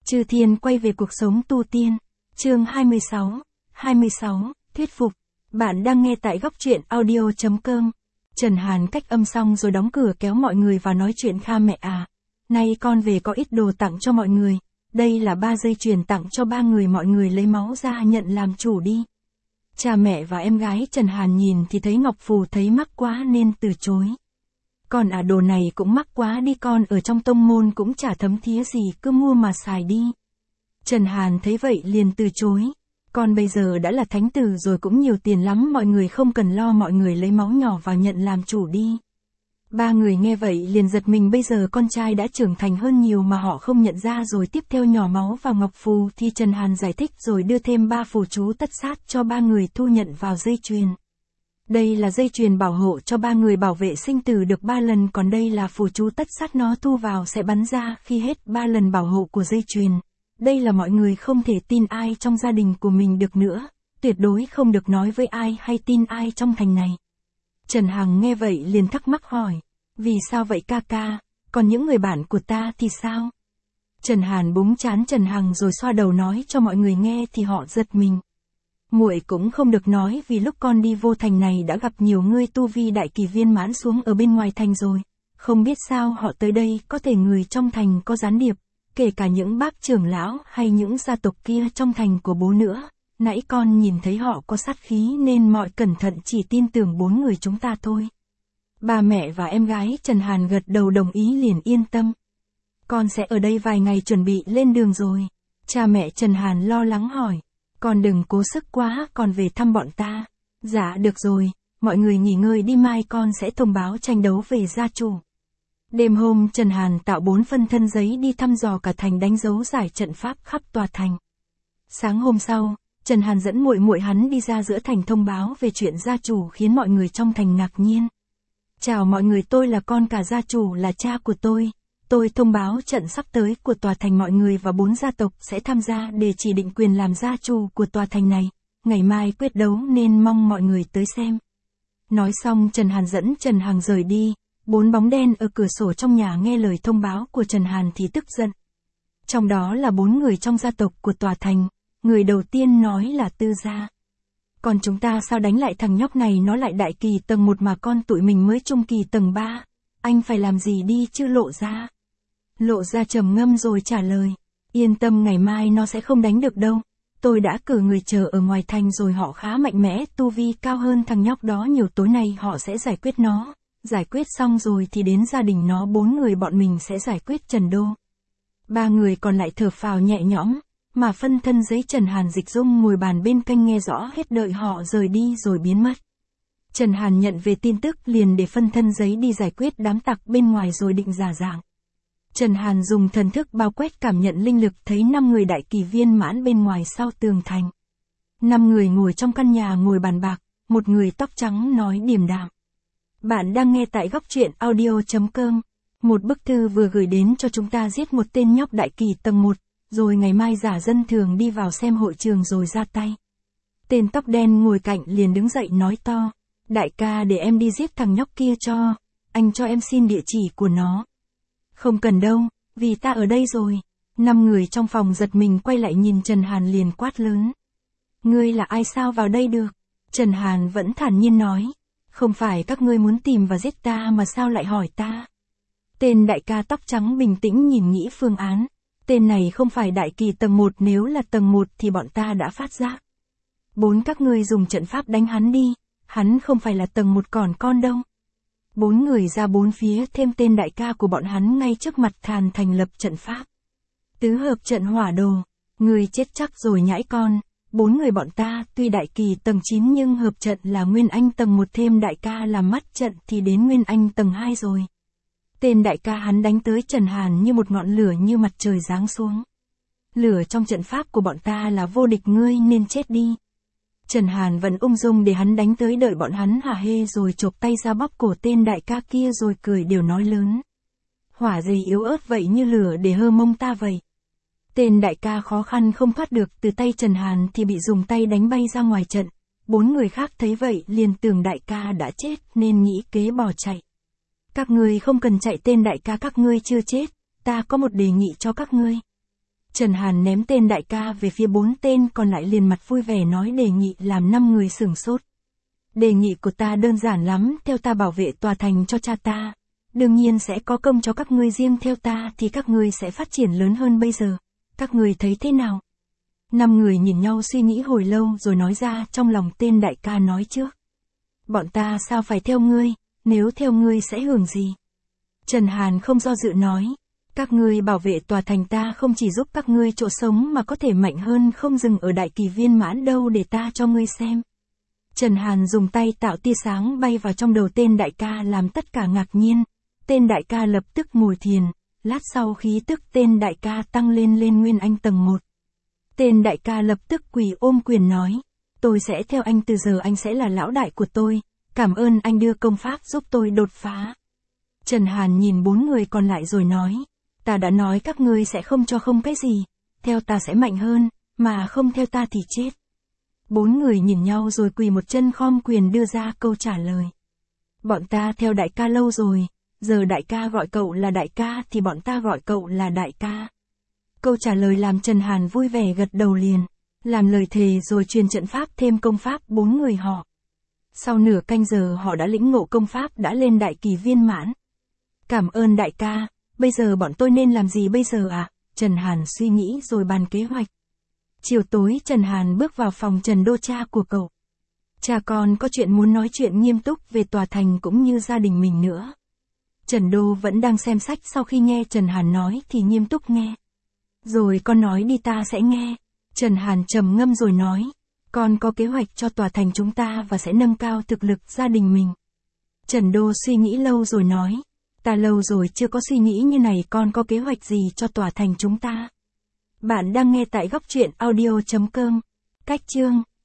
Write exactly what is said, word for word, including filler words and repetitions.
Chư Thiên quay về cuộc sống tu tiên. Chương hai mươi sáu. hai mươi sáu, thuyết phục. Bạn đang nghe tại góc truyện audio chấm com. Trần Hàn cách âm xong rồi đóng cửa kéo mọi người vào nói chuyện. Kha mẹ à, nay con về có ít đồ tặng cho mọi người. Đây là ba dây chuyền tặng cho ba người, mọi người lấy máu ra nhận làm chủ đi. Cha mẹ và em gái Trần Hàn nhìn thì thấy ngọc phù thấy mắc quá nên từ chối. Con à, đồ này cũng mắc quá đi, con ở trong tông môn cũng chả thấm thía gì, cứ mua mà xài đi. Trần Hàn thấy vậy liền từ chối. Con bây giờ đã là thánh tử rồi, cũng nhiều tiền lắm, mọi người không cần lo, mọi người lấy máu nhỏ vào nhận làm chủ đi. Ba người nghe vậy liền giật mình, bây giờ con trai đã trưởng thành hơn nhiều mà họ không nhận ra rồi. Tiếp theo nhỏ máu vào ngọc phù thì Trần Hàn giải thích rồi đưa thêm ba phù chú tất sát cho ba người thu nhận vào dây chuyền. Đây là dây chuyền bảo hộ cho ba người, bảo vệ sinh tử được ba lần, còn đây là phù chú tất sát, nó thu vào sẽ bắn ra khi hết ba lần bảo hộ của dây chuyền. Đây là mọi người không thể tin ai trong gia đình của mình được nữa, tuyệt đối không được nói với ai hay tin ai trong thành này. Trần Hằng nghe vậy liền thắc mắc hỏi, vì sao vậy ca ca, còn những người bạn của ta thì sao? Trần Hàn búng trán Trần Hằng rồi xoa đầu nói cho mọi người nghe thì họ giật mình. Muội cũng không được nói, vì lúc con đi vô thành này đã gặp nhiều người tu vi đại kỳ viên mãn xuống ở bên ngoài thành rồi. Không biết sao họ tới đây, có thể người trong thành có gián điệp, kể cả những bác trưởng lão hay những gia tộc kia trong thành của bố nữa. Nãy con nhìn thấy họ có sát khí nên mọi cẩn thận chỉ tin tưởng bốn người chúng ta thôi. Ba mẹ và em gái Trần Hàn gật đầu đồng ý liền yên tâm. Con sẽ ở đây vài ngày chuẩn bị lên đường rồi. Cha mẹ Trần Hàn lo lắng hỏi, con đừng cố sức quá, con về thăm bọn ta. Dạ được rồi, mọi người nghỉ ngơi đi, mai con sẽ thông báo tranh đấu về gia chủ. Đêm hôm Trần Hàn tạo bốn phân thân giấy đi thăm dò cả thành, đánh dấu giải trận pháp khắp tòa thành. Sáng hôm sau, Trần Hàn dẫn muội muội hắn đi ra giữa thành thông báo về chuyện gia chủ, khiến mọi người trong thành ngạc nhiên. Chào mọi người, tôi là con cả gia chủ, là cha của tôi. Tôi thông báo trận sắp tới của tòa thành, mọi người và bốn gia tộc sẽ tham gia để chỉ định quyền làm gia chủ của tòa thành này. Ngày mai quyết đấu nên mong mọi người tới xem. Nói xong Trần Hàn dẫn Trần Hằng rời đi. Bốn bóng đen ở cửa sổ trong nhà nghe lời thông báo của Trần Hàn thì tức giận. Trong đó là bốn người trong gia tộc của tòa thành. Người đầu tiên nói là Tư gia. Còn chúng ta sao đánh lại thằng nhóc này, nó lại đại kỳ tầng một mà con tụi mình mới trung kỳ tầng ba. Anh phải làm gì đi chứ? Lộ Gia. Lộ Gia trầm ngâm rồi trả lời, yên tâm, ngày mai nó sẽ không đánh được đâu. Tôi đã cử người chờ ở ngoài thành rồi, họ khá mạnh mẽ, tu vi cao hơn thằng nhóc đó nhiều, tối nay họ sẽ giải quyết nó. Giải quyết xong rồi thì đến gia đình nó, bốn người bọn mình sẽ giải quyết Trần Đô. Ba người còn lại thở phào nhẹ nhõm, mà phân thân giấy Trần Hàn dịch dung ngồi bàn bên cạnh nghe rõ hết, đợi họ rời đi rồi biến mất. Trần Hàn nhận về tin tức liền để phân thân giấy đi giải quyết đám tặc bên ngoài rồi định giả dạng. Trần Hàn dùng thần thức bao quét cảm nhận linh lực, thấy năm người đại kỳ viên mãn bên ngoài sau tường thành. Năm người ngồi trong căn nhà ngồi bàn bạc, một người tóc trắng nói điềm đạm. Bạn đang nghe tại góc truyện audio chấm com. Một bức thư vừa gửi đến cho chúng ta, giết một tên nhóc đại kỳ tầng một, rồi ngày mai giả dân thường đi vào xem hội trường rồi ra tay. Tên tóc đen ngồi cạnh liền đứng dậy nói to, đại ca để em đi giết thằng nhóc kia cho, anh cho em xin địa chỉ của nó. Không cần đâu, vì ta ở đây rồi. Năm người trong phòng giật mình quay lại nhìn Trần Hàn liền quát lớn. Ngươi là ai, sao vào đây được? Trần Hàn vẫn thản nhiên nói, không phải các ngươi muốn tìm và giết ta mà sao lại hỏi ta? Tên đại ca tóc trắng bình tĩnh nhìn nghĩ phương án. Tên này không phải đại kỳ tầng một, nếu là tầng một thì bọn ta đã phát giác. Bốn các ngươi dùng trận pháp đánh hắn đi, hắn không phải là tầng một còn con đâu. Bốn người ra bốn phía, thêm tên đại ca của bọn hắn ngay trước mặt Thàn thành lập trận pháp. Tứ hợp trận hỏa đồ, người chết chắc rồi nhãi con. Bốn người bọn ta tuy đại kỳ tầng chín nhưng hợp trận là Nguyên Anh tầng một, thêm đại ca làm mắt trận thì đến Nguyên Anh tầng hai rồi. Tên đại ca hắn đánh tới Trần Hàn như một ngọn lửa như mặt trời giáng xuống. Lửa trong trận pháp của bọn ta là vô địch, ngươi nên chết đi. Trần Hàn vẫn ung dung để hắn đánh tới, đợi bọn hắn hả hê rồi chộp tay ra bóp cổ tên đại ca kia rồi cười đều nói lớn. Hỏa gì yếu ớt vậy, như lửa để hơ mông ta vậy. Tên đại ca khó khăn không thoát được từ tay Trần Hàn thì bị dùng tay đánh bay ra ngoài trận. Bốn người khác thấy vậy liền tưởng đại ca đã chết nên nghĩ kế bỏ chạy. Các ngươi không cần chạy, tên đại ca các ngươi chưa chết, ta có một đề nghị cho các ngươi. Trần Hàn ném tên đại ca về phía bốn tên còn lại liền mặt vui vẻ nói đề nghị, làm năm người sửng sốt. Đề nghị của ta đơn giản lắm, theo ta bảo vệ tòa thành cho cha ta. Đương nhiên sẽ có công cho các ngươi, riêng theo ta thì các ngươi sẽ phát triển lớn hơn bây giờ. Các ngươi thấy thế nào? Năm người nhìn nhau suy nghĩ hồi lâu rồi nói ra. Trong lòng tên đại ca nói trước. Bọn ta sao phải theo ngươi, nếu theo ngươi sẽ hưởng gì? Trần Hàn không do dự nói. Các ngươi bảo vệ tòa thành ta không chỉ giúp các ngươi chỗ sống mà có thể mạnh hơn, không dừng ở đại kỳ viên mãn đâu, để ta cho ngươi xem. Trần Hàn dùng tay tạo tia sáng bay vào trong đầu tên đại ca làm tất cả ngạc nhiên. Tên đại ca lập tức ngồi thiền, lát sau khí tức tên đại ca tăng lên lên Nguyên Anh tầng một. Tên đại ca lập tức quỳ ôm quyền nói, tôi sẽ theo anh, từ giờ anh sẽ là lão đại của tôi, cảm ơn anh đưa công pháp giúp tôi đột phá. Trần Hàn nhìn bốn người còn lại rồi nói, ta đã nói các ngươi sẽ không cho không cái gì, theo ta sẽ mạnh hơn, mà không theo ta thì chết. Bốn người nhìn nhau rồi quỳ một chân khom quyền đưa ra câu trả lời. Bọn ta theo đại ca lâu rồi, giờ đại ca gọi cậu là đại ca thì bọn ta gọi cậu là đại ca. Câu trả lời làm Trần Hàn vui vẻ gật đầu liền, làm lời thề rồi truyền trận pháp thêm công pháp bốn người họ. Sau nửa canh giờ họ đã lĩnh ngộ công pháp, đã lên đại kỳ viên mãn. Cảm ơn đại ca, bây giờ bọn tôi nên làm gì bây giờ ạ? À? Trần Hàn suy nghĩ rồi bàn kế hoạch. Chiều tối Trần Hàn bước vào phòng Trần Đô, cha của cậu. Cha con có chuyện muốn nói chuyện nghiêm túc về tòa thành cũng như gia đình mình nữa. Trần Đô vẫn đang xem sách, sau khi nghe Trần Hàn nói thì nghiêm túc nghe. Rồi con nói đi, ta sẽ nghe. Trần Hàn trầm ngâm rồi nói, con có kế hoạch cho tòa thành chúng ta và sẽ nâng cao thực lực gia đình mình. Trần Đô suy nghĩ lâu rồi nói, ta lâu rồi chưa có suy nghĩ như này, con có kế hoạch gì cho tòa thành chúng ta? Bạn đang nghe tại góc truyện audio chấm com. Cách chương